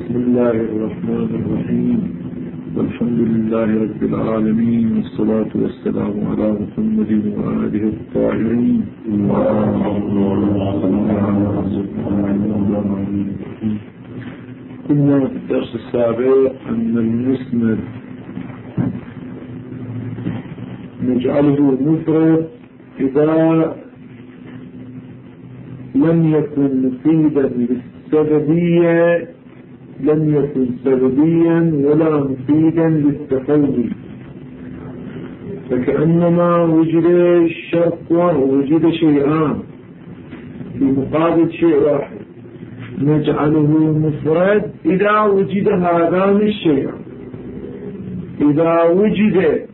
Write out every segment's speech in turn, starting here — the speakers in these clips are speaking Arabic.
بسم الله الرحمن الرحيم، والحمد لله رب العالمين، والصلاة والسلام على محمد وآله الطاهرين. قلنا في الدرس السابق أن المسند نجعله مفرد إذا لم يكن مفيدا للسببية، لم يكن سببيا ولا مفيدا للتقوي، فكأنما وجد الشرط ووجد شيئان في مقابل شيء واحد. نجعله مفرد إذا وجد هذان الشيئان. إذا وجد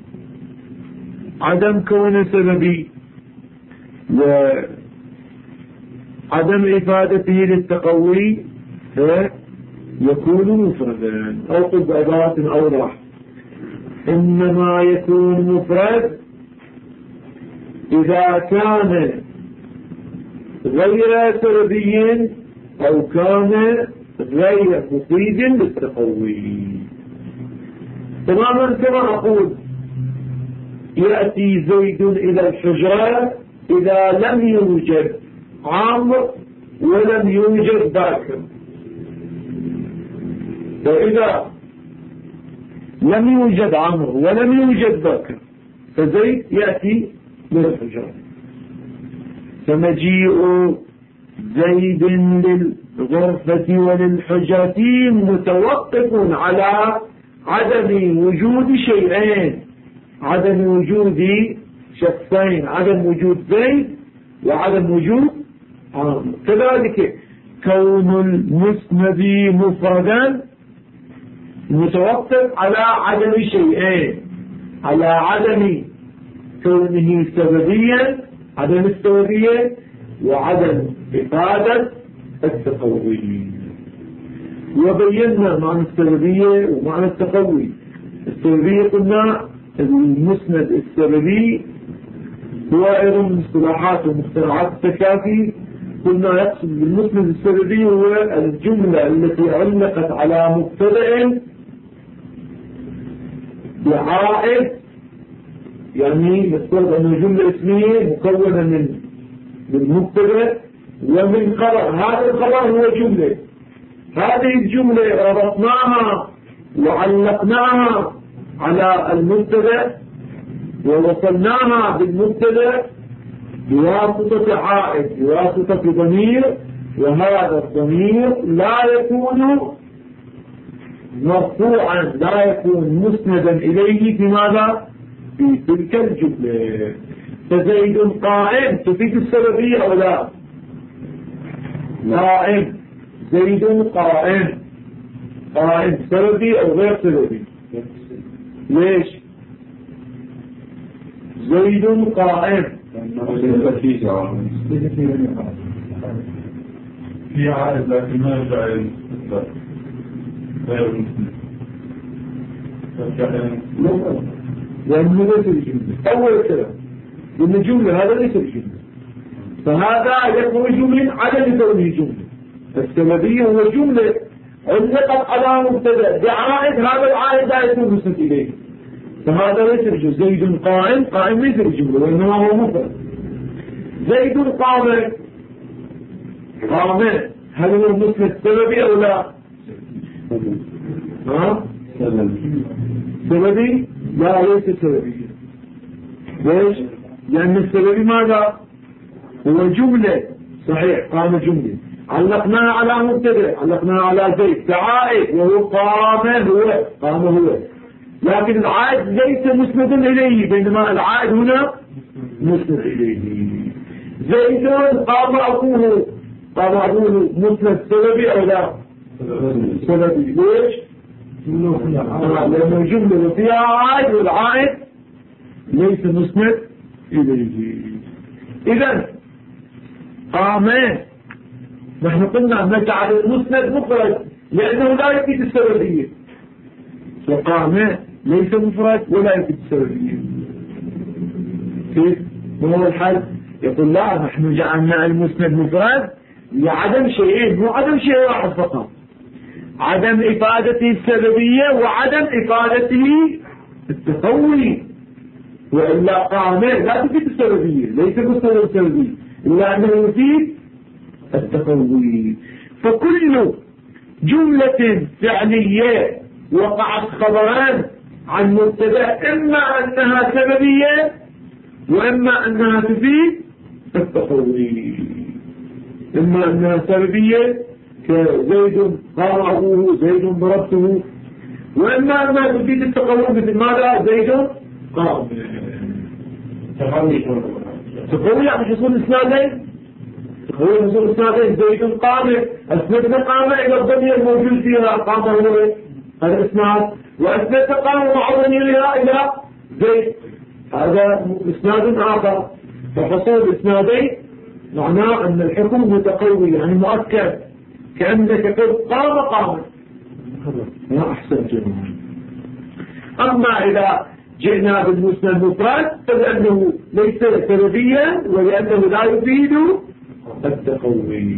عدم كون سببي وعدم إفادته للتقوي فيكون مفردا، أو قد بعبارة أوضح، إنما يكون مفرد إذا كان غير سببي أو كان غير مفيد للتقوي. تماما كما أقول يأتي زيد إلى الحجرة إذا لم يوجد عمرو ولم يوجد باكر، فإذا لم يوجد عمرو ولم يوجد باكر فزيد يأتي للحجرة. فمجيء زيد للغرفة وللحجرة متوقف على عدم وجود شيئين، عدم وجود شخصين، عدم وجود زيد وعدم وجود عمرو. كذلك كون المسند مفردا متوقف على عدم شيئين، على عدم كونه سببيا، عدم السببية، وعدم إفادة التقوي. وبينا معنى السببية ومعنى التقوي. السببية قلنا المسند السببي هو أيضا من اصطلاحات ومخترعات التكافي. قلنا يقصد بالمسند السببي هو الجملة التي علقت على مبتدأ بعائد، يعني نفترض أن جملة اسمية مكونة من مبتدأ ومن خبر. هذا الخبر هو جملة، هذه الجملة ربطناها وعلقناها على المبتدأ ووصلناها بالمبتدأ بواسطة عائد، بواسطة ضمير، وهذا الضمير لا يكون مرفوعا، لا يكون مسندا إليه في ماذا؟ في تلك الجملة. فزيد قائم تفيد السببية أو لا؟ قائم، زيد قائم، قائم سببي أو غير سببي؟ ليش؟ زيد قائم في عائد لكن ما يرجع غير المسلم، لأنه ليس الجملة. أول كلام إن الجملة هذا ليس الجملة، فهذا يخرج من عدم كونه جملة. السببية هو جملة علقت على مبتدأ بعائد، هذا العائد لا يكون مسند إليه، فهذا ليس الجملة. زيد قائم، قائم ليس الجملة وإنما هو مفرد. زيد قام، قام هل هو مسند سببي أو لا؟ سببي؟ لا ليس سببي. ليش؟ لأن السببي ماذا؟ هو جملة. صحيح قام جملة علقناها على مبتدأ، علقناها على زيد كعائد وهو قام، هو قام هو، لكن العائد ليس مسند إليه، بينما العائد هنا مسند إليه. زيد قام أبوه، قام أبوه مسند سببي أو لا؟ سببي. ليش؟ لأنه جملة فيها عائد والعائد ليس مسند إليه. إذن قام، نحن قلنا نجعل المسند مفرد لأنه لا يفيد السببية، وقام ليس مفرد ولا يفيد السببية. كيف؟ ما هو الحل؟ يقول لا، نحن جعلنا المسند مفرد لعدم شيئين، مو عدم شيء واحد فقط. عدم إفادته السببية وعدم إفادته التقوي، وإلا قامة لا تفيد السببية، ليس بالسبب السببي إلا أنه يفيد التقوي. فكل جملة فعلية وقعت خبران عن مبتدأ إما أنها سببية وإما أنها تفيد التقوي. إما أنها سببية كزيد قام أبوه، زيد ضربته، وإما أنها تفيد التقوي مثل ماذا؟ زيد قام. تقوي يعني حصول إسنادين، تقوي حصول إسنادين، زيد قام، أسندنا قام إلى الضمير الموجود فيها قام هو هذا الإسناد، وأسندنا قام مع ضميرها إلى زيد، هذا إسناد آخر. فحصول إسنادين معناه أن الحكم متقوي يعني مؤكد، كأنك قلت قام ما أحسن جميعا. أما إذا جئنا بالمسند المفرد فلأنه ليس سببيا ولأنه لا يفيد التقوي.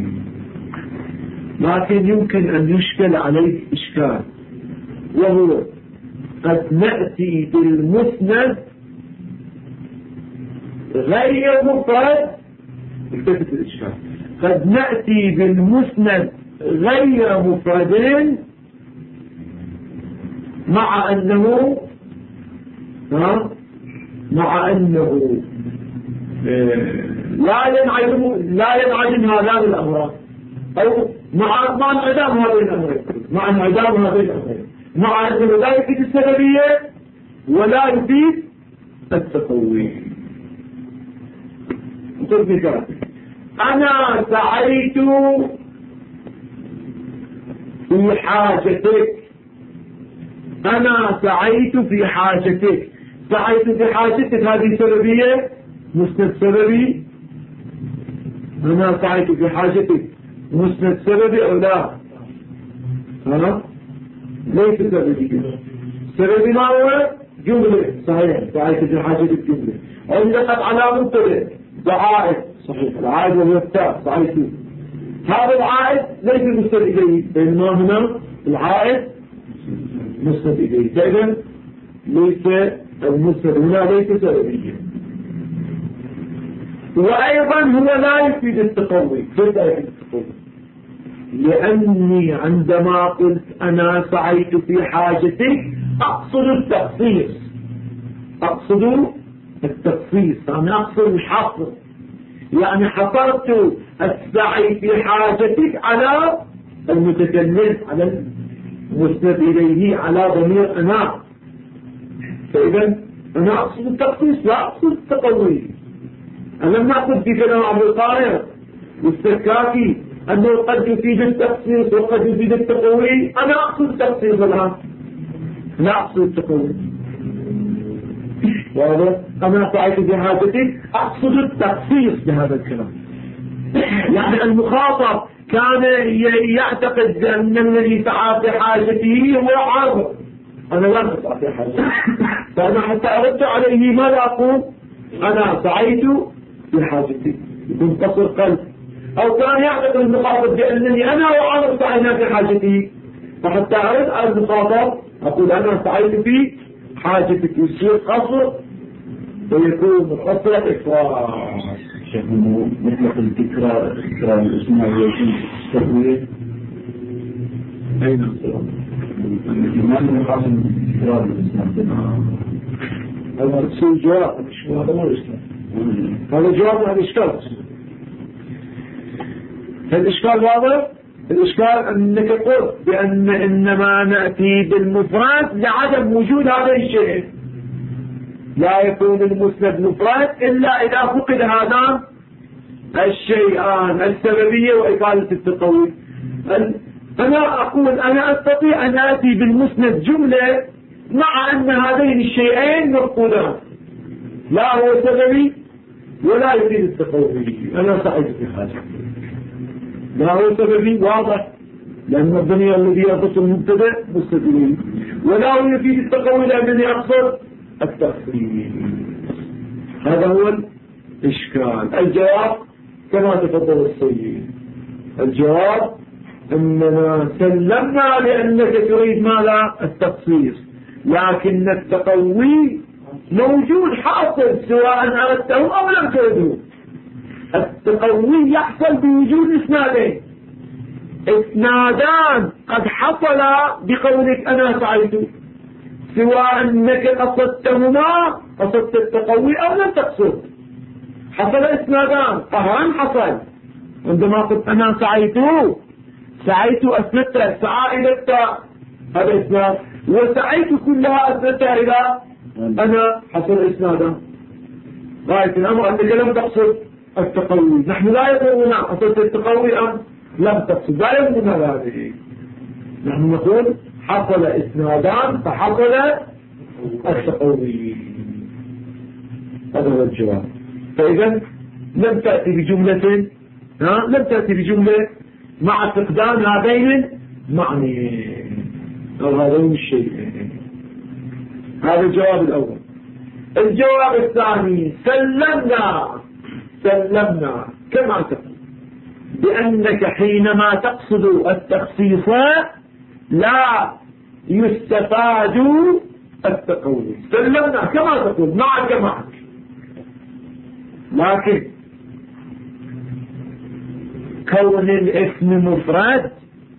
لكن يمكن أن يشكل عليه إشكال، وهو قد نأتي بالمسند غير مفرد. التفت الإشكال، قد نأتي بالمسند غير مفرد مع أنه لا ينعدم هذان الأمران، أو مع انعدام هذين الأمرين، مع انعدام هذين الأمرين، مع أنه لا يفيد السببية ولا يفيد التقوي. قلت مثال: أنا سعيت في حاجتك، أنا سعيت في حاجتك. سعيت في حاجتك هذه سببية، مسند سببي. أنا سعيت في حاجتك مسند سببي أو لا؟ ليس سببي. سببي ما هو؟ جملة. صحيح، سعيت في حاجتك جملة. عندك على مبتدأ عائد. صحيح، العائد وهو التاء. سعيت، هذا العائد ليس مسند إليه، بينما هنا العائد مسند إليه. فإذا ليس المسند هنا ليس سببيا. وأيضا هو لا يفيد التقوي. كيف لا يفيد التقوي؟ لأني عندما قلت أنا سعيت في حاجتك أقصد التخصيص، أقصد التخصيص، أنا أقصد الحصر. يعني حصرت السعي في حاجتك على المتكلم، على المسند إليه، على ضمير أنا. فإذا أنا أقصد التخصيص لا أقصد التقوي. أنا لم أقصد في كلام عبد القاهر والسكاكي أنه قد يفيد التخصيص وقد يفيد التقوي. أنا أقصد التخصيص الآن، لا أقصد التقوي. واضح؟ أنا سعيت بحاجتك أقصد التخصيص بهذا الكلام. يعني المخاطب كان يعتقد أن الذي سعى في حاجته هو عارض، أنا لم أسعى في حاجتي، فأنا حتى أرد عليه ماذا أقول؟ أنا سعيت في حاجتي، يكون قصر قلب. أو كان يعتقد المخاطب بأنني أنا وعارض سعينا في حاجتي، فحتى أرد على المخاطب أقول أنا سعيت في حاجتك، يصير قصر ويكون قصر إكرار. مطلق التكرار، تكرار الاسماء ويكون التقوية. أين الإمام القاسم تكرار الاسماء؟ هذا تسوي جواب، هذا مو الإسلام، هذا جواب عن الإشكال. الإشكال واضح؟ الإشكال أنك قلت بأن إنما نأتي بالمفرد لعدم وجود هذا الشيء. لا يكون المسند مفرد إلا إذا فقد هذان الشيئان، السببية وإفادة التقوي. أنا أقول أنا أستطيع أن آتي بالمسند جملة مع أن هذين الشيئين مفقودان، لا هو سببي ولا يفيد التقوي. أنا سعيد في حاجة، لا هو سببي واضح، لأن الدنيا الذي يقصد المبتدأ مستدلين، ولا هو يفيد التقوي لأنني أقصد التخصيص. هذا هو الإشكال. الجواب كما تفضل السيد، الجواب إننا سلمنا لأنك تريد ماذا؟ التقصير، لكن التقوي موجود حاصل سواء أردته أو لم ترده. التقوي يحصل بوجود إسنادين، إسنادان قد حصل بقولك أنا سعيت، سواء أنك قصدتهما، قصدت التقوي أو لم تقصد، حصل إسنادان قهران حصل. عندما قلت أنا سعيت أسندت سعى إلى التاء، هذا إسناد، وسعيت كلها أسندتها إلى أنا، حصل إسنادان. غاية الأمر أنك لم تقصد التقوي، نحن لا يقولون قصدت التقوي أم لم تقصد، لا يقولون هذه، نحن نقول حصل إسنادان فحصل التقوي. هذا هو الجواب. فإذا لم تأتي بجملة، لم تأتي بجملة مع فقدان هذين المعنيين أو هذين الشيئين. هذا الجواب الأول. الجواب الثاني، سلمنا كما تقول بأنك حينما تقصد التخصيص لا يستفاد التقوي. سلمنا كما تقول، معك، لكن كون الاسم مفرد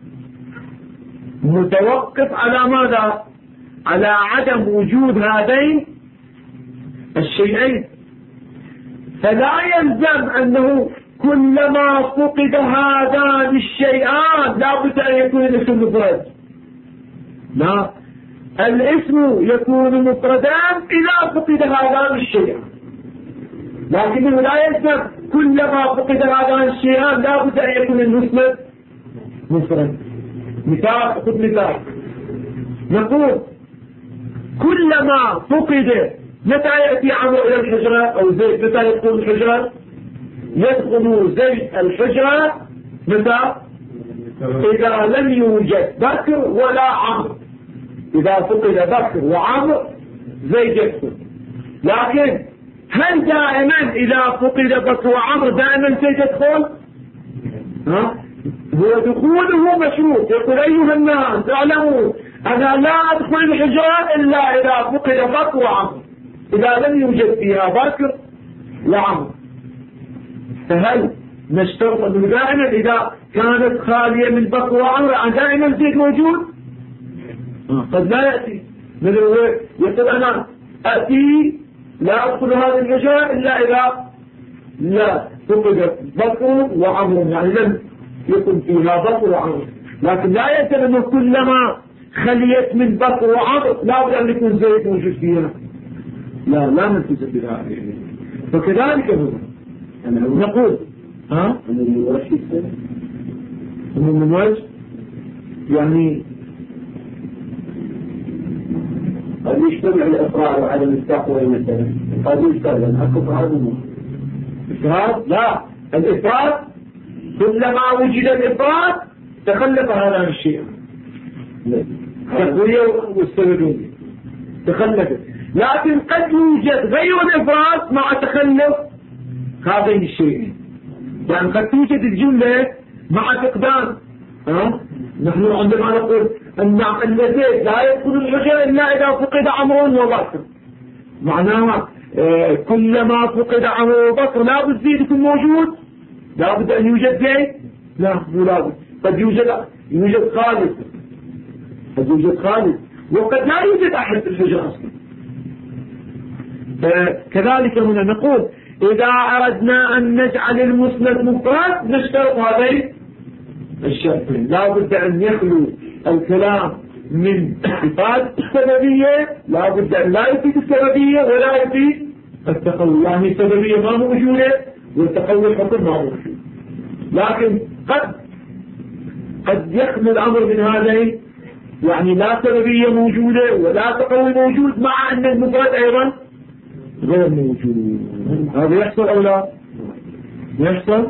متوقف على ماذا؟ على عدم وجود هذين الشيئين، فلا يلزم أنه كلما فقد هذان الشيئان لا بد أن يكون الاسم مفرد. لا، الاسم يكون مفردا إذا فقد هذان الشيئان، لكنه لا يلزم كلما فقد هذان الشيئان لا بد أن يكون المسند مفرد. مثال، خذ مثال، نقول كلما فقد، متى يأتي عمرو إلى الحجرة أو زيد؟ متى يدخل الحجرة؟ يدخل زيد الحجرة متى؟ إذا لم يوجد بكر ولا عمرو. إذا فقد بكر وعمرو زيد يدخل. لكن هل دائما إذا فقد بكر وعمرو دائما زيد يدخل؟ هو دخوله مشروط. يقول أيها الناس اعلموا أنا لا أدخل الحجرة إلا إذا فقد بكر وعمرو، إذا لم يوجد فيها بكر وعمرو. فهل نشترط أنه دائما إذا كانت خالية من بكر وعمرو دائما زيد موجود؟ قد لا يأتي. يقول أنا أتي لا أدخل هذه الحجرة إلا إذا لا فقد بكر وعمرو، يعني لم يكن فيها بكر وعمرو. لكن لا يلزم أنه كلما خليت من بكر وعمرو لا بد أن يكون زيد موجود فيها، لا نلتزم بذلك. فكذلك هو نقول من وجه يعني قد يجتمع الإقرار وعدم التقوى مثلا، قد يجتمع أكبر إفراد. لا، الإفراد كلما وجد الإفراد تخلف هذا الشيء، التقوية والسببية تخلفت. لكن قد يوجد غير الإفراد مع تخلف هذين الشيئين، يعني قد توجد الجملة مع فقدان. نحن عندما نقول أن الزيد لا يدخل الحجرة إلا إذا فقد عمرو وبكر، معناها كلما فقد عمرو وبكر لا بد زيد يكون موجود، لا بد أن يوجد زيد، لا بد. قد يوجد خالد، قد يوجد خالد، وقد لا يوجد أحد في الحجرة أصلا. كذلك هنا نقول إذا أردنا أن نجعل المسند مفرد نشترط هذين الشرطين، لا بد أن يخلو الكلام من إفادة السببية، لا بد أن لا يفيد السببية ولا يفيد التقوي، يعني السببية ما موجودة والتقوي الحكم ما موجود. لكن قد يخلو الأمر من هذين، يعني لا سببية موجودة ولا تقوي موجود مع أن المفرد أيضا غير موجود. هذا يحصل أو لا يحصل؟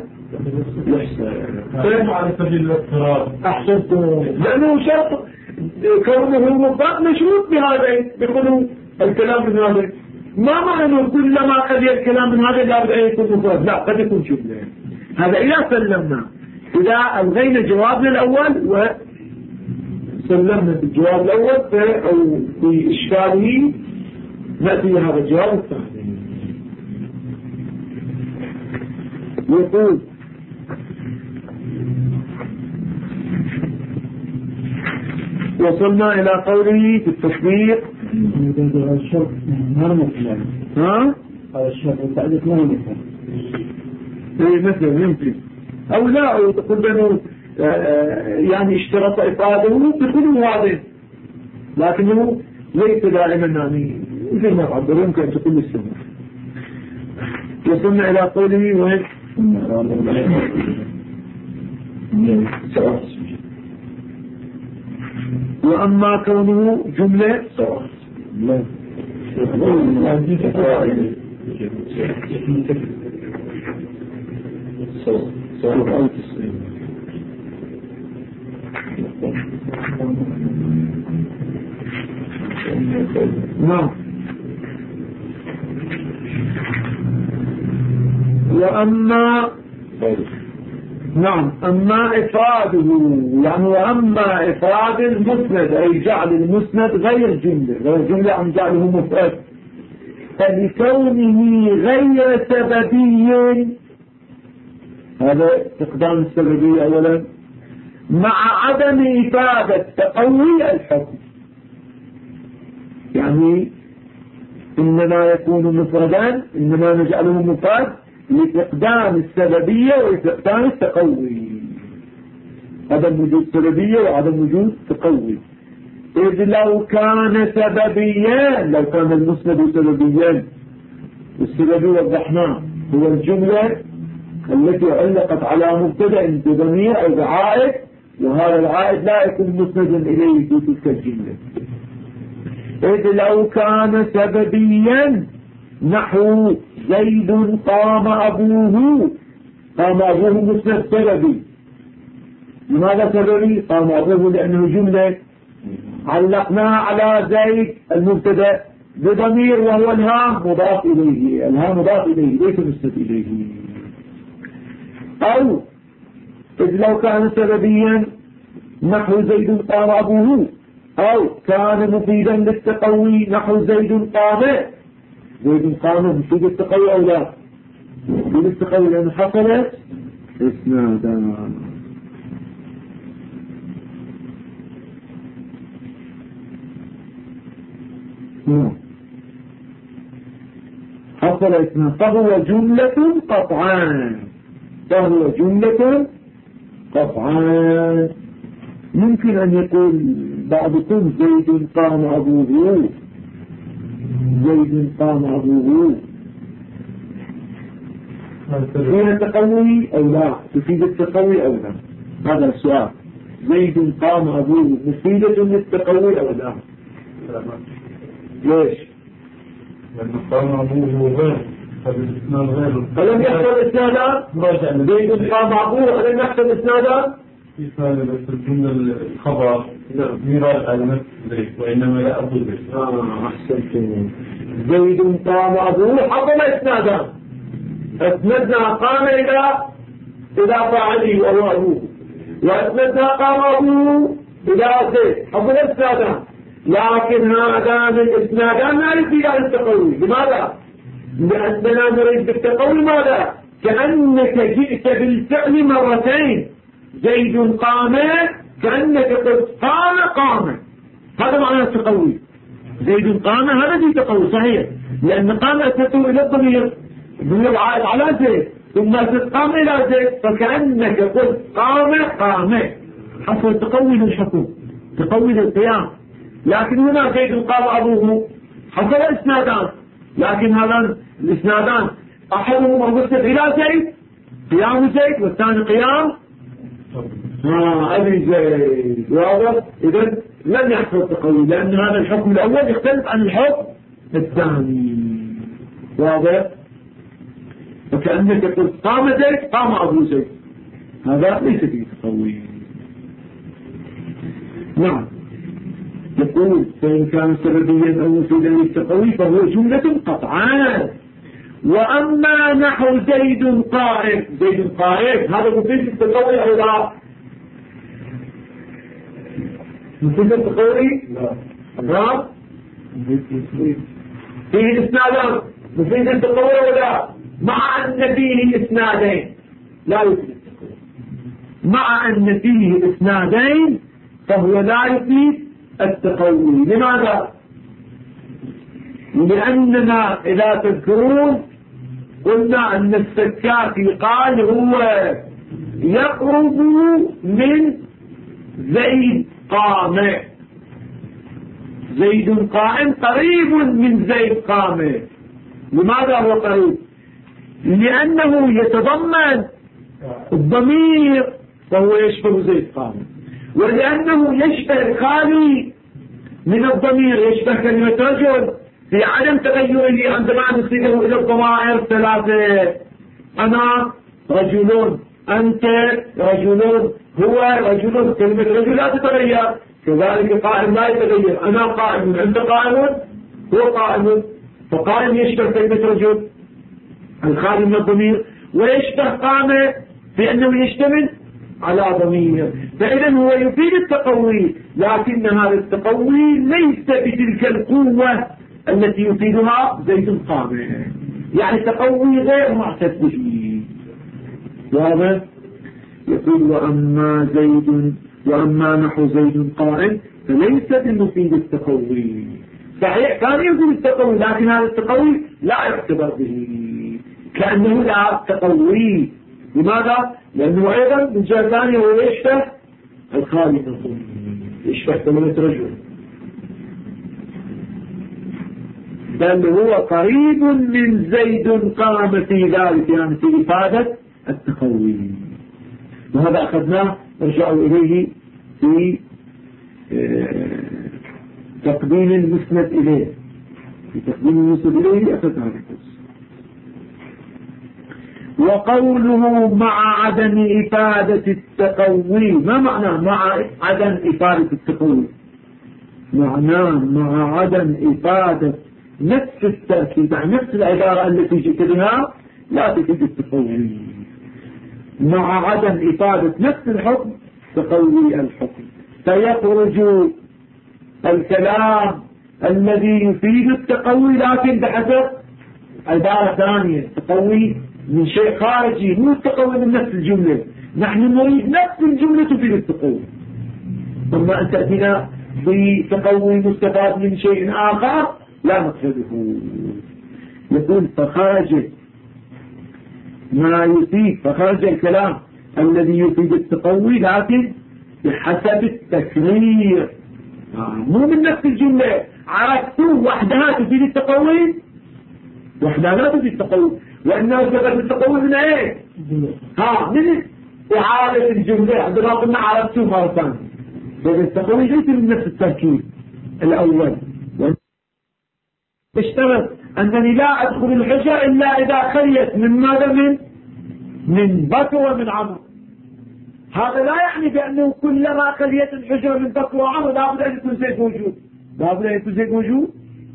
كيف على سبيل الاضطرار؟ أحسنتم، لأنه شرط كونه مفرد مشروط بهذين، بخلو الكلام من هذين. ما معنى أنه كلما خلي الكلام من هذين لا بد أن يكون مفرد؟ لا، قد يكون جملة. هذا إذا سلمنا. إذا ألغينا جوابنا الأول وسلمنا بالجواب الأول أو بإشكاله نأتي هذا الجواب الثاني. يقول وصلنا إلى قوله في التشبيه ها؟ هذا الشرط التعديد ما يمكن مثل يمكن أو لا أو تقول بأنه يعني اشترط إفراده بكل واضح لكنه ليس دائما يعني مثل ما عبر يمكن أن تقول السنة. وصلنا إلى قوله وين وأما كونه جملة نعم. وأما نعم أما إفراده يعني وأما إفراد المسند أي جعل المسند غير جملة عن جعله مفرد فلكونه غير سببي هذا استخدام السببية أولا مع عدم إفادة تقوي الحكم يعني إنما يكون مفردا إنما نجعله مفرد لفقدان السببية وفقدان التقوي عدم وجود سببية وعدم وجود تقوي. إذ لو كان سببيا لو كان المسند سببيا والسببي وضحناه هو الجملة التي علقت على مبتدأ بضمير أو بعائد وهذا العائد لا يكون مسندا إليه في تلك الجملة. إذ لو كان سببيا نحو زيد قام أبوه مسند سببي. لماذا سببي؟ قام أبوه لأنه جملة علقناها على زيد المبتدأ بضمير وهو الهام مضاف إليه الهام مضاف إليه ليس مسند إليه. أو إذ لو كان سببيا نحو زيد قام أبوه أو كان مفيدا للتقوي نحو زيد قام مفيد التقوي أو لا مفيد التقوي لأنه حصلت اسنادا. حصل اسناد فهو جملة قطعان. ممكن أن يقول بعضكم زيد قام أبوه فيها التقوي أو لا تفيد التقوي أو لا هذا السؤال. زيد قام أبوه مفيدة للتقوي أو لا؟ ليش؟ لأنه قام أبوه غير فلم يحصل إسنادا زيد قام أبوه ألم يحصل إسنادا في بس الجملة الخبر ميراث على نفس زيد وإنما لا أبو زيد. أحسنتم. زيد قام أبوه حصل إسنادا أسندنا قام إلى فاعله وهو أبوه وأسندنا قام أبوه إلى زيد حصل إسنادا لكن هذان الإسنادان لا يفيد عن التقوي. لماذا؟ لأننا نريد بالتقوي ماذا؟ كأنك جئت بالفعل مرتين زيد قام كأنك قلت قام هذا معنى التقوي. زيد قام هذا في تقوي صحيح لأن قام أسنته إلى الضمير العائد على زيد ثم قام إلى زيد فكأنك قلت قام حصل تقوي للحكم تقوي للقيام. لكن هنا زيد قام أبوه حصل إسنادان لكن هذا الإسنادان أحدهما مسند إلى زيد قيام زيد والثاني قيام أبي زيد واضح. إذن لم يحصل تقوي لأن هذا الحكم الأول يختلف عن الحكم الثاني واضح. وكأنك قلت قام زيد قام أبو زيد هذا ليس فيه تقوي. نعم. يقول فإن كان سببيا أو مفيدا للتقوي فهو جملة قطعان وأما نحو زيد قائم، زيد قائم هذا مفيد التقوي أو لا؟ مفيد التقوي؟ لا. فيه إسنادان، مفيد التقوي أو لا؟ مع أن فيه إسنادين لا يفيد التقوي، مع أن فيه إسنادين فهو لا يفيد التقوي. لماذا؟ لأننا إذا تذكرون قلنا أن السكاتي قال هو يقرب من زيد قام، زيد قائم قريب من زيد قام. لماذا هو قريب؟ لأنه يتضمن الضمير فهو يشبه زيد قام، ولأنه يشبه الخالي من الضمير، يشبه كلمة رجل في عدم تغيره عندما نصيبه إلى الضمائر ثلاثة: أنا رجل، أنت رجل، هو رجل. كلمة رجل لا تتغير، كذلك قائم لا يتغير، أنا قائم، أنت قائم، هو قائم. فقائم يشبه كلمة رجل الخالي من الضمير، ويشبه قام بأنه يشتمل على ضمير. فإذا هو يفيد التقوي، لكن هذا التقوي ليس بتلك القوة التي يفيدها زيد قام، يعني تقوي غير معتد به. واضح؟ يقول وأما نحو زيد قائم فليس بمفيد التقوي. صحيح كان يفيد التقوي، لكن هذا التقوي لا يعتبر به، كأنه لا تقوي. لماذا؟ لأنه أيضا من جهة ثانية هو يشبه الخالي من الضمير، يشبه كلمة رجل، بل هو قريب من زيد قام في ذلك، يعني في إفادة التقوي. وهذا أخذناه نرجع إليه في تقديم المسند إليه، في تقديم المسند إليه أخذنا هذا القصة. وقوله مع عدم إفادة التقوي، ما معنى مع عدم إفادة التقوي؟ معناه مع عدم إفادة نفس التأكيد، يعني نفس العبارة التي جئت بها لا تفيد التقوي، مع عدم إفادة نفس الحكم تقوي الحكم، فيخرج الكلام الذي يفيد التقوي لكن بحسب عبارة ثانية، تقوي من شيء خارجي، مو التقوي من نفس الجملة. نحن نريد نفس الجملة تفيد التقوي، أما أن تأتينا بتقوي مستفاد من شيء آخر لا نقصده. يقول فخرج ما يفيد، فخرج الكلام الذي يفيد التقوي لكن بحسب التكرير، مو من نفس الجملة. عرفتوا وحدها تفيد التقوي، وحدها لا تفيد التقوي، وإنها تفيد التقوي من ايه؟ من إعادة الجملة. عندما قلنا عرفتوا مرة ثانية، فالتقوي ليس من نفس التركيب الأول. اشترط أنني لا أدخل الحجة إلا إذا خليت من ماذا؟ من بكر ومن عمر. هذا لا يعني بأنه كلما خليت الحجة من بكر وعمر لابد أن يكون زيد موجود، لابد أن يكون زيد موجود.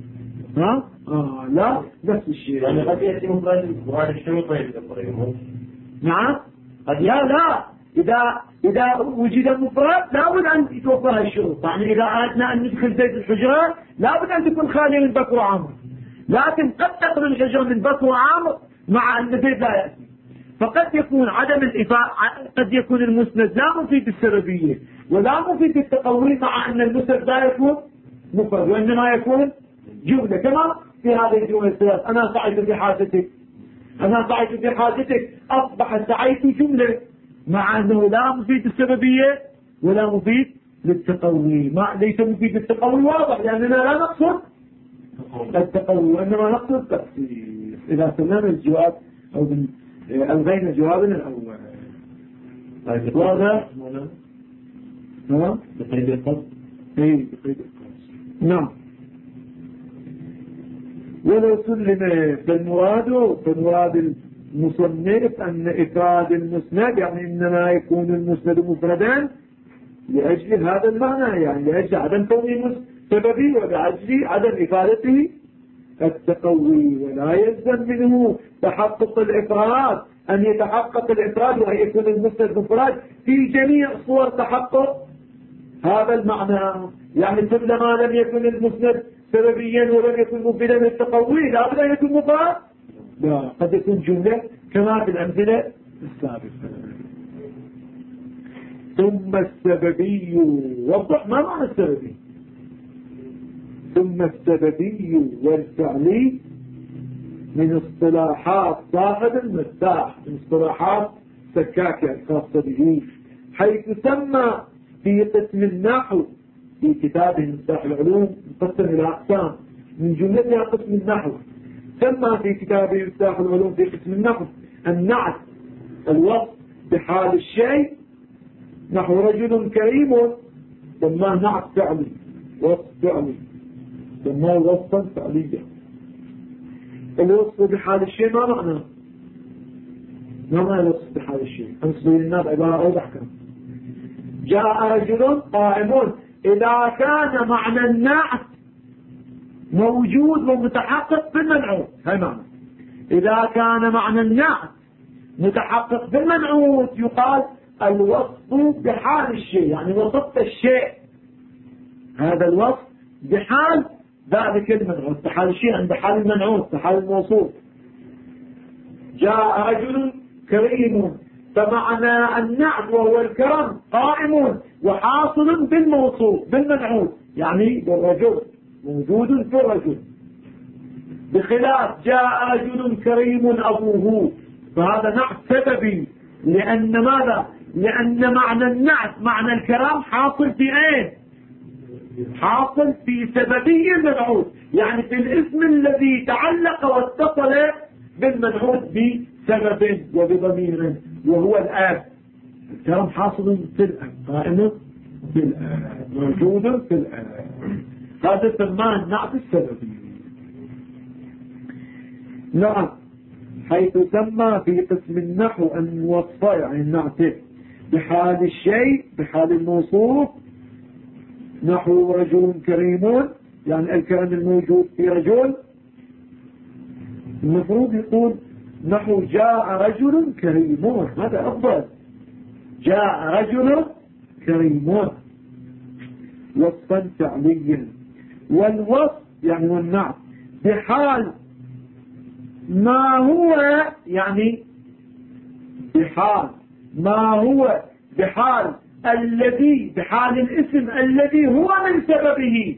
لا نفس الشيء، يعني قد يأتي مفرد وهذا الشيء طيب. نعم قد لا. إذا وجد مفرد لابد أن يتوفر الشروط. يعني إذا أردنا أن ندخل زيد الحجرة لابد أن تكون خالية من بكر وعمر، لكن قد تدخل الحجرة من بكر وعمر مع أن زيد لا يأتي. فقد يكون عدم الإفاء، قد يكون المسند لا مفيد السببية ولا مفيد التقوي، مع أن المسند لا يكون مفرد وإنما يكون جملة، كما في هذه الجملة الثلاث: أنا سعيت بحاجتك، أنا سعيت بحاجتك، أصبح سعيت جملة، مع أنه لا مفيد السببية ولا مفيد للتقوي. ليس مفيد للتقوي واضح، لأننا لا نقصد التقوي وإنما نقصد التفسير. إذا سمعنا الجواب أو ألغينا جوابنا الأول. واضح؟ بقيد القصد. بقيد القصد. نعم. ولو سلم فالمراد المصنف أن إفراد المسند، يعني إنما يكون المسند مفردا لأجل هذا المعنى، يعني لأجل عدم كونه سببي ولأجل عدم إفادته التقوي، ولا يلزم منه تحقق الإفراد، أن يتحقق الإفراد وأن يكون المسند مفرد في جميع صور تحقق هذا المعنى. يعني كلما لم يكن المسند سببيا ولم يكن مفيدا للتقوي لا بد أن يكون مفرد، لا قد يكون جملة كما في الأمثلة السابقة. ثم السببي، وضح ما معنى السببي. ثم السببي والفعلي من اصطلاحات صاحب المفتاح، من اصطلاحات سكاكة الخاصة به، حيث سمى في قسم النحو في كتابه مفتاح العلوم مقسم إلى أقسام، من جملتها قسم النحو. سمى في كتابه مفتاح العلوم في قسم النحو النعت الوصف بحال الشيء، نحو رجل كريم سماه نعت فعلي، وصف فعلي سماه وصفا فعليا. الوصف بحال الشيء ما معنى؟ ما معنى الوصف بحال الشيء؟ أنصبه للناس عبارة أوضح كان. جاء رجل قائم، إذا كان معنى النعت موجود ومتحقق في المنعوت، هاي معنى. إذا كان معنى النعت متحقق في المنعوت يقال الوصف بحال الشيء، يعني وصفت الشيء، هذا الوصف بحال ذلك المنعوت، بحال الشيء عند حال المنعوت، بحال الموصوف. جاء رجل كريم، فمعنى النعت وهو الكرم قائم وحاصل بالموصوف بالمنعوت، يعني بالرجل، موجود في الرجل. بخلاف جاء رجل كريم أبوه، فهذا نعت سببي، لأن ماذا؟ لأن معنى النعت معنى الكرام حاصل في ايه؟ حاصل في سببي المنعوت، يعني في الاسم الذي تعلق واتصل بالمنعوت بسبب وبضمير، وهو الآب. الكرام حاصل في الآب، قائم في الآب، موجود في الآب، هذا سماه النعت السببي. نعم، حيث سمى في قسم النحو أن وصف يعني النعت بحال الشيء، بحال الموصوف، نحو رجل كريم، يعني الكرم الموجود في رجل. المفروض يقول نحو جاء رجل كريم، هذا أفضل. جاء رجل كريم وصفا فعليا. والوصف يعني والنعت بحال ما هو، يعني بحال ما هو، بحال الذي، بحال الاسم الذي هو من سببه،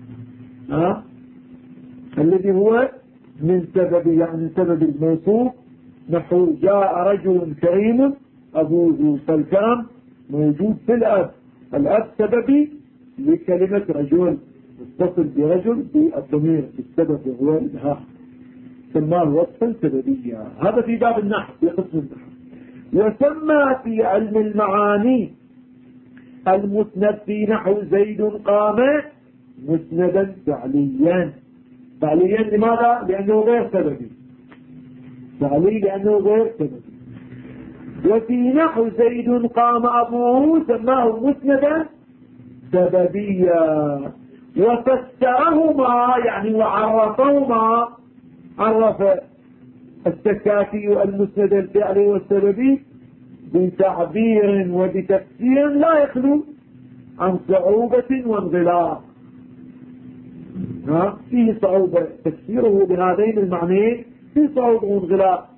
الذي هو من سببه، يعني من سبب الموصوف. نحو جاء رجل كريم أبوه، فالكرم موجود في الأب، الأب سببي لكلمة رجل، متصل برجل بالضمير بالسبب وهو الها، سماه وصفا سببيا. هذا في باب النحو في قسم النحو. وسمى في علم المعاني المسند في نحو زيد قام مسندا فعليا. فعليا لماذا؟ لأنه غير سببي، فعلي لأنه غير سببي. وفي نحو زيد قام أبوه سماه مسندا سببيا. وفسرهما يعني وعرفهما، عرف السكاكي المسند الفعلي والسببي بتعبير وبتفسير لا يخلو عن صعوبة وانغلاق. فيه صعوبة، تفسيره بهذين المعنيين فيه صعوبة وانغلاق.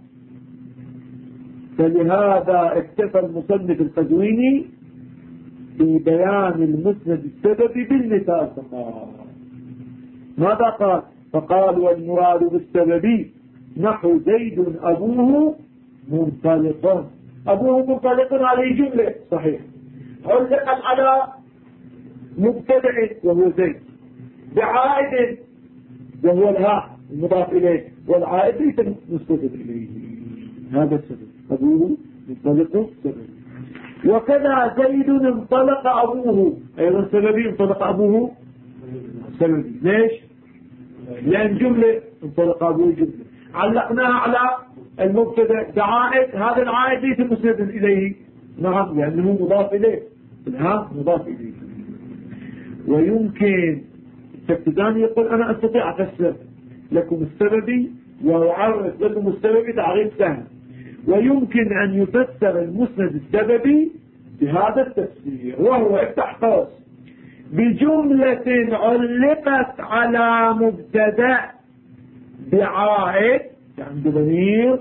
فلهذا اكتفى المصنف القزويني في بيان المسند السببي بالمثال فقط. ماذا قال؟ فقال والمراد بالسببي نحو زيد أبوه منطلق. أبوه منطلق عليه جملة صحيح، علقت على مبتدع وهو زيد، بعائد وهو الهاء المضاف إليه، والعائد ليس مستضف إليه، هذا السبب. أبوه منطلق سبب. وكذا زيد انطلق أبوه، أيضا سببي انطلق أبوه سببي. ليش؟ لأن جملة انطلق أبوه جملة علقناها على المبتدأ بعائد، هذا العائد ليس مسند إليه، نعم لأنه مضاف إليه، الها مضاف إليه. ويمكن التفتداني يقول أنا أستطيع أفسر لكم السببي وأعرف لكم السببي تعريف سهل. ويمكن أن يفسر المسند السببي بهذا التفسير، وهو افتح قوس: بجملة علقت على مبتدأ بعائد، يعني بضمير،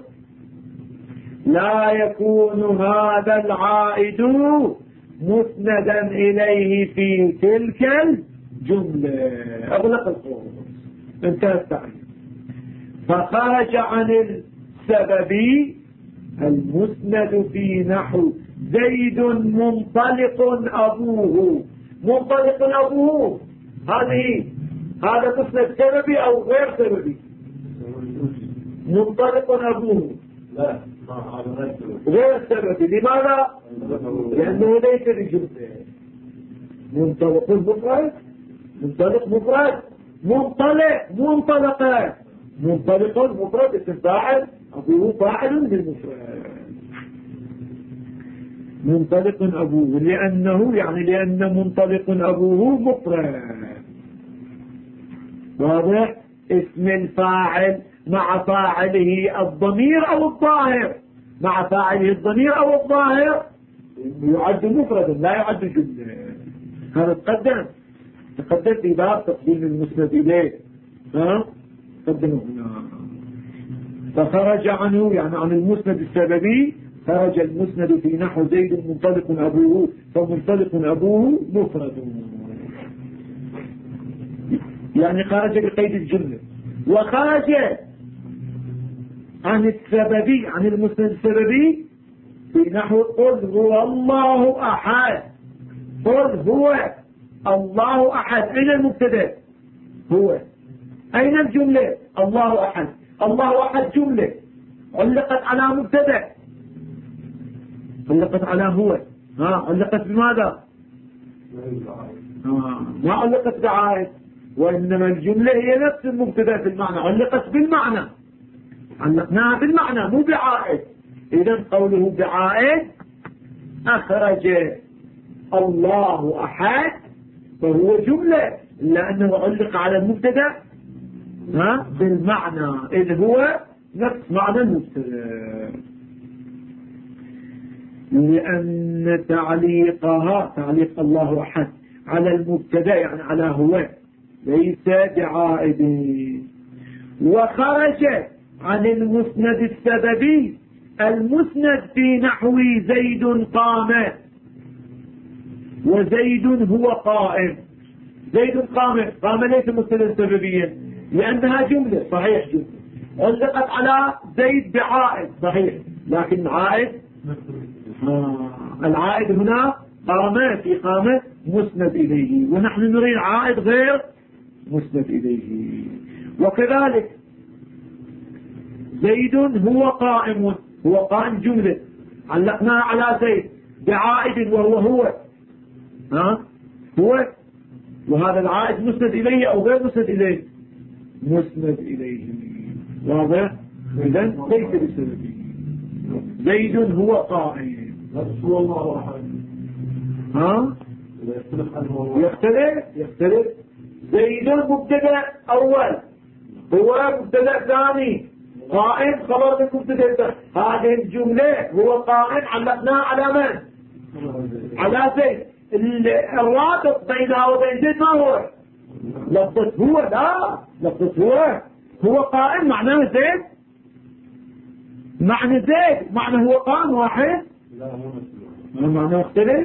لا يكون هذا العائد مسندا إليه في تلك الجملة. أغلق القوس، انتهى التعريف. فخرج عن السبب المسند في نحو زيد منطلق أبوه. منطلق أبوه هذا مسند سببي أو غير سببي؟ منطلق أبوه لا غير سببي. لماذا؟ لأنه ليس بجملة. منطلق مفرد، منطلق مفرد، منطلق مفرد اسم فاعل، أبوه فاعل بالمفرد. منطلق أبوه لأن منطلق أبوه مفرد. واضح؟ اسم الفاعل مع فاعله الضمير أو الظاهر، مع فاعله الضمير أو الظاهر يعد مفردا لا يعد جملة. هذا تقدم في باب تقديم المسند إليه. قدمه هنا. فخرج عنه يعني عن المسند السببي، خرج المسند في نحو زيد منطلق أبوه، فمنطلق أبوه مفرد، يعني خرج بقيد الجملة. وخرج عن السببي، عن المسند السببي في نحو قل هو الله أحد. قل هو الله أحد، أين المبتدأ؟ هو. أين الجملة؟ الله أحد. الله أحد جملة علقت على مبتدأ، علقت على هو. علقت بماذا؟ ما علقت بعائد، وإنما الجملة هي نفس المبتدأ في المعنى، علقت بالمعنى، علقناها بالمعنى مو بعائد. إذن قوله بعائد أخرج الله أحد فهو جملة لأنه علق على المبتدأ بالمعنى، إذ هو نفس معنى المبتدأ. لأن تعليق الله أحد على المبتدأ يعني على هو ليس بعائد. وخرج عن المسند السببي المسند في نحو زيد قام، وزيد هو قائم. زيد قام ليس مسندا سببيا لأنها جملة، صحيح جملة علقت على زيد بعائد، صحيح، لكن عائد العائد هنا قام في قامة مسند إليه، ونحن نريد عائد غير مسند إليه. وكذلك زيد هو قائم، هو قائم جملة علقناها على زيد بعائد وهو هو، وهذا العائد مسند إليه أو غير مسند إليه؟ مسند إليه. واضح؟ إذن ليس بسببه. زيد هو قائم. رسول الله أحد. يختلف. زيد مبتدأ أول، هو مبتدأ ثاني، قائم خبر من مبتدأ. هذه الجملة هو قائم علقناها على من؟ على زيد. الرابط بينها وبين زيد ما هو؟ لفظة هو. لا، لفظة هو قائم معناه زيد، معنى زيد معنى هو قائم واحد. لا معناه يختلف.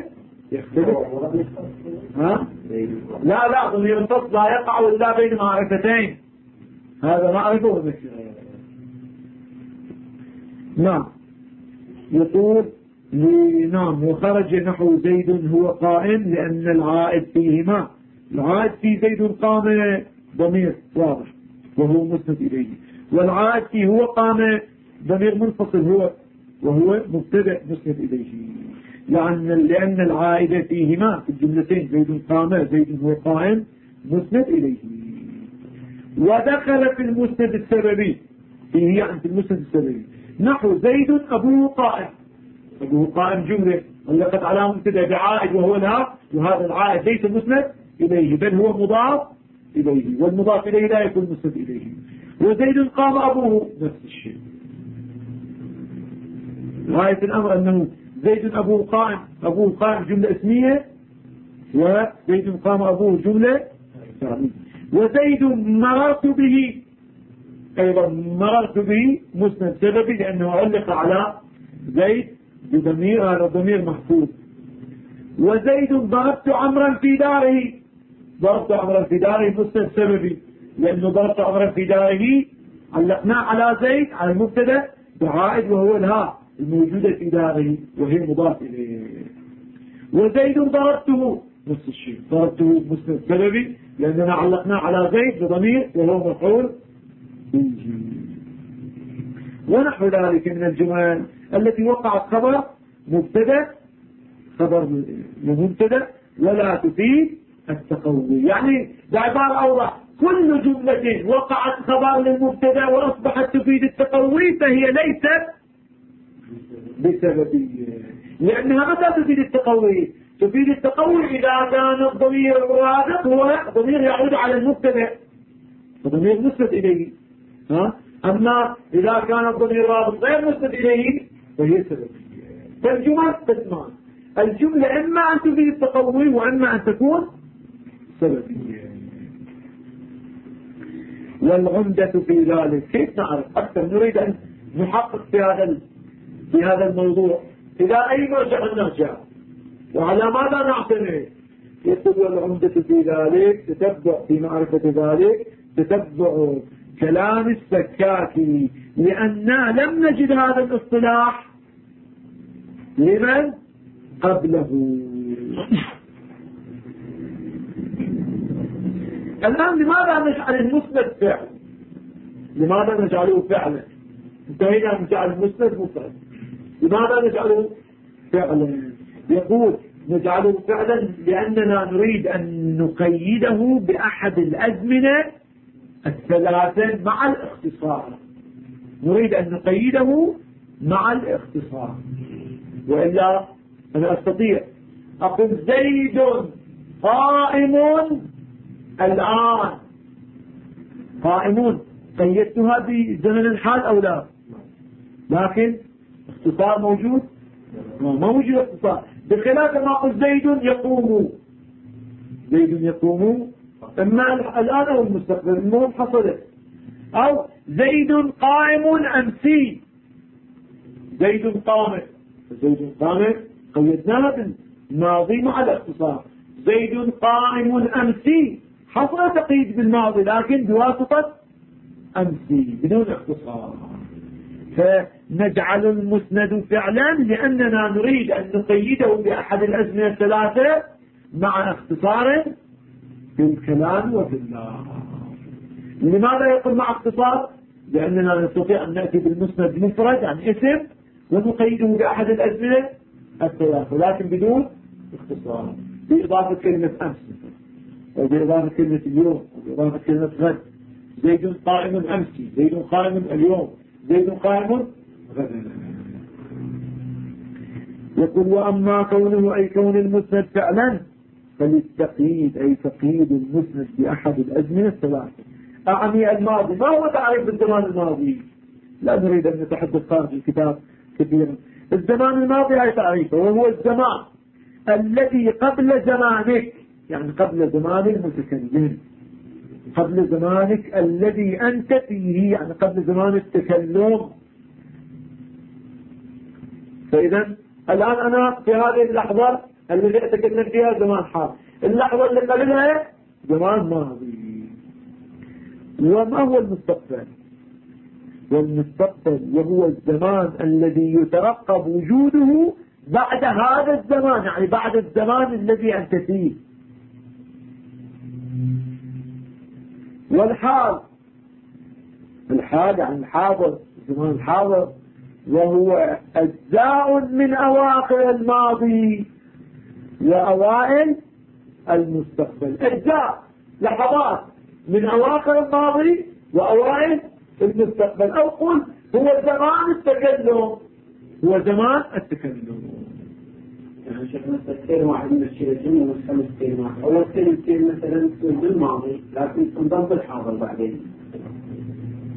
لا ضمير الفصل لا يقع إلا بين معرفتين، هذا معرفة وذكر. نعم يقول نعم وخرج نحو زيد هو قائم لأن العائد فيهما، العائد في زيد قام ضمير واضح وهو مسند إليه، والعائد فيه هو قام ضمير منفصل هو وهو مبتدأ مسند إليه، لأن العائد فيهما في الجملتين زيد قام زيد هو قائم مسند إليه. ودخل في المسند السببي فيه يعني في المسند السببي نحو زيد أبوه قائم. أبوه قائم جملة علقت على مبتدأ بعائد وهو لا، وهذا العائد ليس مسند إليه بل هو مضاف إليه، والمضاف إليه لا يكون مسند إليه. وزيد قام أبوه نفس الشيء. غاية الأمر أنه زيد أبوه قائم جملة اسمية، وزيد قام أبوه جملة فعلية. وزيد مررت به أيضا مررت به مسند سببي لأنه علق على زيد بضمير، هذا ضمير محفوظ. وزيد ضربت عمرا في داره، ضربت عمرا في داره مسند سببي لأنه ضربت عمرا في داره علقناه على زيد على المبتدا بعائد وهو الهاء الموجودة في داره وهي مضاف إليه. وزيد ضربته نفس الشيء، ضربته مسند سببي لأننا علقناه على زيد بضمير وهو مفعول. ونحو ذلك من الجمل التي وقعت خبر مبتدا خبر مبتدا ولا تفيد التقوي. يعني بعبارة أوضح، كل جملة وقعت خبر للمبتدا وأصبحت تفيد التقوي فهي ليست بسببية، لأنها متى تفيد التقوي؟ تفيد التقوي إذا كان الضمير الرابط هو ضمير يعود على المبتدا فضمير مسند إليه. أما إذا كان الضمير الرابط غير مسند إليه فهي سببية. فالجمل قسمان، الجملة إما أن تفيد التقوي وإما أن تكون سببية. والعمدة في ذلك كيف نعرف أكثر؟ نريد أن نحقق في هذا الموضوع إلى أي مرجع نرجع وعلى ماذا نعتمد. يقول والعمدة في ذلك تتبع في معرفة ذلك تتبع كلام السكاكي، لأننا لم نجد هذا الاصطلاح لمن قبله. الآن لماذا نجعل المسند فعل؟ لماذا نجعله فعلا؟ انتهينا من جعل المسند مفرد، لماذا نجعله فعلا؟ يقول نجعله فعلا لأننا نريد أن نقيده بأحد الأزمنة الثلاثة مع الاختصار، نريد أن نقيده مع الاختصار. وإلا أنا أستطيع أقول زيد قائم الآن، قائمون قيدتها بزمن الحال أو لا؟ لكن اختصار موجود؟ ما موجود اختصار، بخلاف ما قل زيد يقوم، زيد يقوم إما الآن أو المستقبل المهم حصلت. أو زيد قائم أمسي، زيد قام، زيد قام قيدناها بالماضي مع الاختصار. زيد قائم أمسي حصل تقييد بالماضي لكن بواسطة أمسي بدون اختصار. فنجعل المسند فعلا لأننا نريد أن نقيده بأحد الأزمنة الثلاثة مع اختصار في الكلام وفي اللام. لماذا يقول مع اختصار؟ لأننا نستطيع أن نأتي بالمسند مفرد عن اسم ونقيده بأحد الأزمنة الثلاثة لكن بدون اختصار، بإضافة كلمة أمس أو بإضافة كلمة اليوم أو بإضافة كلمة غد. زيد قائم أمسي، زيد قائم اليوم، زيد قائم غدا. يقول وأما كونه أي كون المسند فعلا فللتقييد أي تقييد المسند بأحد الأزمنة الثلاثة. أعني الماضي، ما هو تعريف الزمان الماضي؟ لا نريد أن نتحدث خارج الكتاب كثيرا. الزمان الماضي هي تعريفه، وهو الزمان الذي قبل زمانك، يعني قبل زمان المتكلم، قبل زمانك الذي أنت فيه، يعني قبل زمان التكلم. فإذا الآن أنا في هذه اللحظة التي أتكلم فيها زمان حال، اللحظة اللي قبلها زمان ماضي. وما هو المستقبل؟ والمستقبل وهو الزمان الذي يترقب وجوده بعد هذا الزمان، يعني بعد الزمان الذي أنت فيه. والحال، الحال يعني الحاضر، الزمان الحاضر، وهو أجزاء من أواخر الماضي وأوائل المستقبل. أجزاء لحظات من أواخر الماضي وأوائل المستقبل. أو قل هو زمان التكلم، هو زمان التكلم. يعني شيخنا تفسير واحد من الشيئين ومسلم كلمات. أول كلمة مثلا بالماضي لكن تنضم بالحاضر بعدين.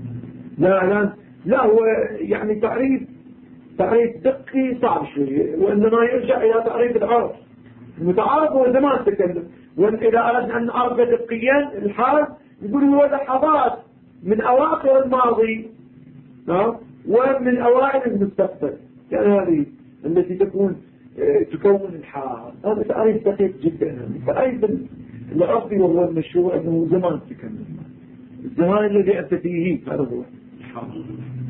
لا هو يعني تعريف دقي صعب شوية، وإنما يرجع إلى تعريف العرف. المتعارف هو زمان تكلم، وإذا أردنا أن نعرف دقيا الحال يقول هو لحظات من أواخر الماضي ومن أوائل المستقبل، يعني هذه التي تكون الحال. هذا تعريف دقيق جدا. فأيضا العرفي وهو المشروع أنه زمان تكلم، الزمان الذي أنت فيه هذا هو الحال.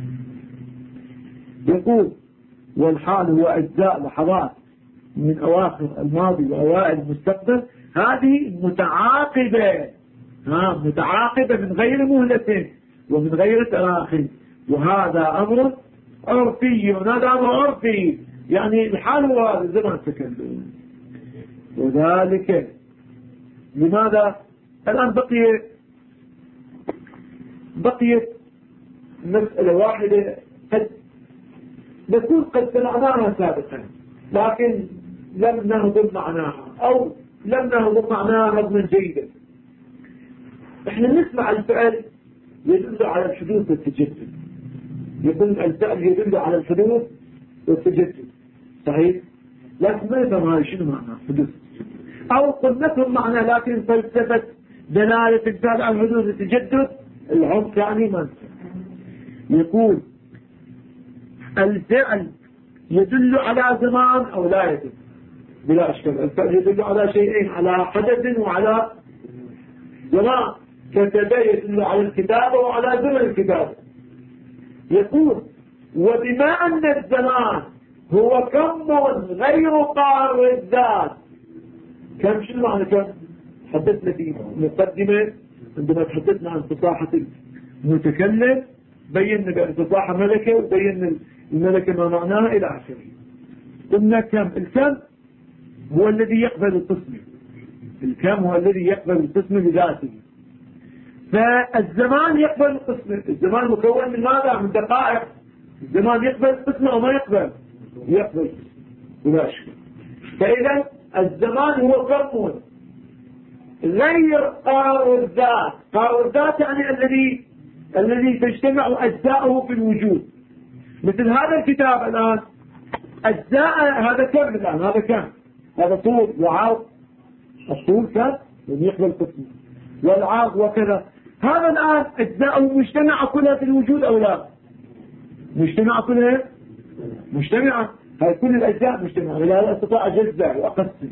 يقول والحال هو أجزاء لحظات من أواخر الماضي وأوائل المستقبل، هذه متعاقبة من غير مهلة ومن غير تراخي، وهذا أمر عرفي. وهذا أمر عرفي، يعني الحال هو هذا زمان تكلم. وذلك لماذا الآن بقيت مسألة واحدة قد سمعناها سابقا لكن لم نهضم معناها أو لم نهضم معناها هضما جيدا. احنا نسمع الفعل يدل على الحدوث والتجدد، الفعل يدل على الحدوث والتجدد، صحيح؟ لكن ما يفهم هذا شنو معنى حدوث أو قد نفهم معنى، لكن فلسفة دلالة الفعل على الحدوث والتجدد العمق يعني ما نفهم. يقول الفعل يدل على زمان أو لا يدل بلا أشكال. الفعل يدل على شيئين، على حدث وعلى زمان. كتب يدل على الكتابة وعلى زمن الكتابة. يقول وبما أن الزمان هو كم غير قارئ الذات. كم شنو معنى كم؟ حدثنا في مقدمة عندما تحدثنا عن فصاحة المتكلم بينا بأن فصاحة ملكة، وبينا الملكة ما معناها إلى آخره. قلنا كم؟ الكم هو الذي يقبل القسم، الكم هو الذي يقبل القسم لذاته. فالزمان يقبل القسم. الزمان مكون من ماذا؟ من دقائق. الزمان يقبل القسم أو ما يقبل؟ يقبل بلا شك. فإذا الزمان هو كم غير قارئ الذات. قارئ الذات يعني الذي تجتمع أجزاؤه في الوجود. مثل هذا الكتاب الآن أجزاء، هذا كم الآن؟ هذا كم؟ هذا طول وعرض. الطول كم؟ يعني يقبل قسم، والعرض وكذا. هذا الآن أجزاؤه مجتمعة كلها في الوجود أو لا؟ مجتمعة كلها مجتمعة. هذه كل الأجزاء مجتمعة، ولا أستطيع أجزء وأقسم.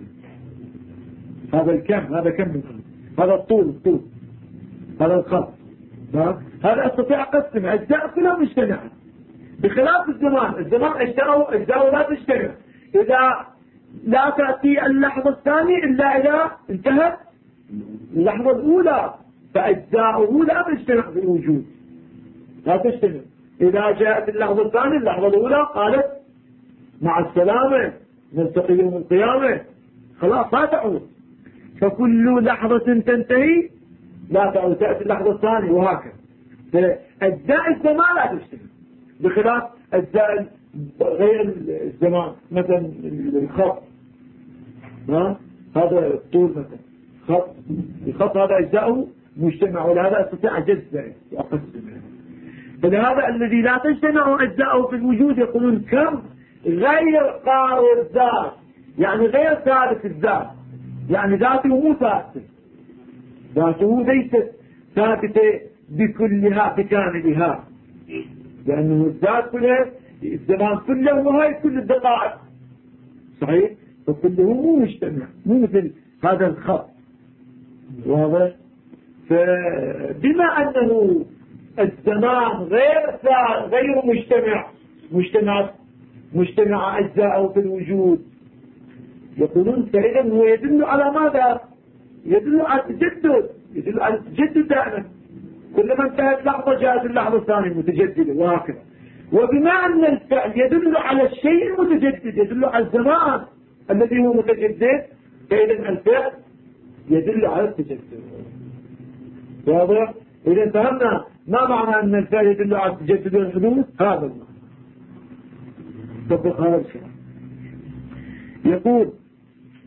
هذا الكم، هذا كم من هذا الطول هذا الخط، هذا أستطيع أقسم. أجزاء كلها مجتمعة بخلاف الزمان أجزاؤه لا تجتمع. إذا لا تأتي اللحظة الثانية إلا إذا انتهت اللحظة الأولى، فأجزاؤه لا تجتمع في الوجود، لا تجتمع. إذا جاءت اللحظة الثانية اللحظة الأولى قالت مع السلامة نلتقي يوم القيامة، خلاص لا تعود. فكل لحظة تنتهي لا تعود، تأتي اللحظة الثانية وهكذا. فأجزاء الزمان لا تجتمع بخلاف أجزاء غير الزمان. مثلا الخط، هذا الطول مثلا الخط هذا أجزاؤه مجتمع، ولهذا أستطيع أجزء وأقسم. فلهذا الذي لا تجتمع أجزاؤه في الوجود يقولون كم غير قارئ الذات، يعني غير ثابت الذات، يعني ذاته مو ثابتة، ذاته ليست ثابتة بكلها بكاملها، لأنه الذات كلها الزمان كله وهي كل الدقائق، صحيح؟ فكله مو مجتمع، مو مثل هذا الخط، واضح؟ فبما أنه الزمان غير مجتمع أجزاءه في الوجود، يقولون فإذا هو يدل على ماذا؟ يدل على التجدد، يدل على التجدد دائما، كلما انتهت لحظة جاءت اللحظة الثانية المتجددة وهكذا. وبما أن الفعل يدل على الشيء المتجدد، يدل على الزمان الذي هو متجدد، فإذا الفعل يدل على التجدد. واضح؟ إذا فهمنا ما معنى أن الفعل يدل على التجدد والحدوث، هذا المعنى. تطبق هذا الشيء. يقول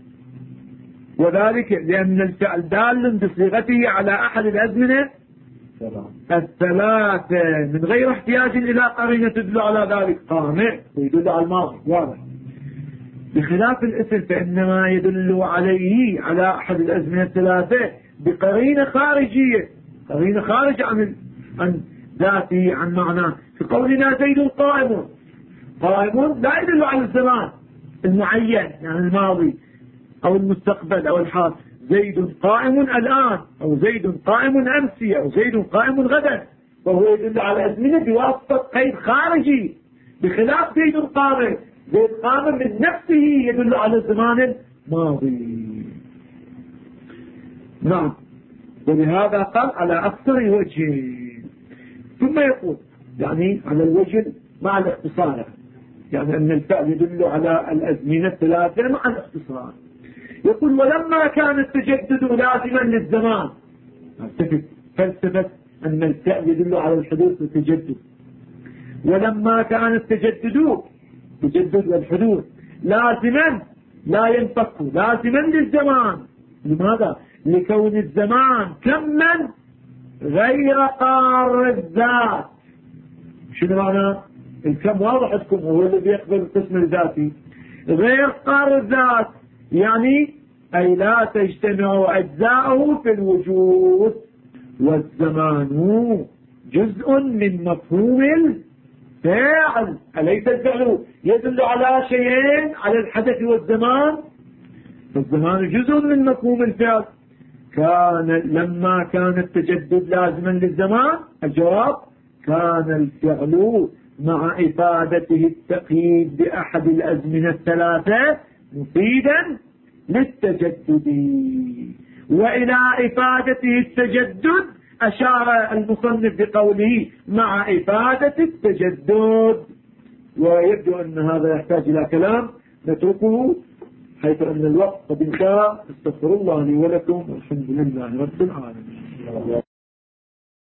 وذلك لأن الفعل دال بصيغته على أحد الأزمنة الثلاثة من غير احتياج إلى قرينة تدل على ذلك قامع ويدل على الماضي واضح. بخلاف الاسم فإنما يدل عليه على أحد الأزمنة الثلاثة بقرينة خارجية، قرينة خارج عن ذاته عن معناه. في قولنا زيد قائم، قائم لا يدل على الزمان المعين يعني الماضي أو المستقبل أو الحال. زيد قائم الآن أو زيد قائم أمسي أو زيد قائم غدا، وهو يدل على أزمنة بواسطة قيد خارجي، بخلاف زيد قائم. زيد قائم من نفسه يدل على الزمان الماضي. نعم، ولهذا قال على أكثر وجه. ثم يقول يعني على الوجه مع الاختصار، يعني أن الفعل يدل على الأزمنة الثلاثة مع الاختصار. يقول ولما كان التجدد لازما للزمان، فلسفة أن الفعل يدل على الحدوث والتجدد. ولما كان التجدد والحدوث لازما لا ينفك لازما للزمان. لماذا؟ لكون الزمان كما غير قار الذات. شنو معنى الكم؟ واضح لكم، هو الذي يقبل القسم الذاتي. غير قار الذات يعني أي لا تجتمع أجزاؤه في الوجود، والزمان جزء من مفهوم الفعل. أليس الفعل يدل على شيئين، على الحدث والزمان؟ فالزمان جزء من مفهوم الفعل. لما كان التجدد لازما للزمان، الجواب كان الفعل مع إفادته التقييد بأحد الأزمنة الثلاثة مفيدا للتجدد. وإلى إفادته التجدد أشار المصنف بقوله مع إفادة التجدد. ويبدو أن هذا يحتاج إلى كلام نتركه حيث أن الوقت قد انتهى. استغفر الله لي ولكم والحمد لله رب العالمين.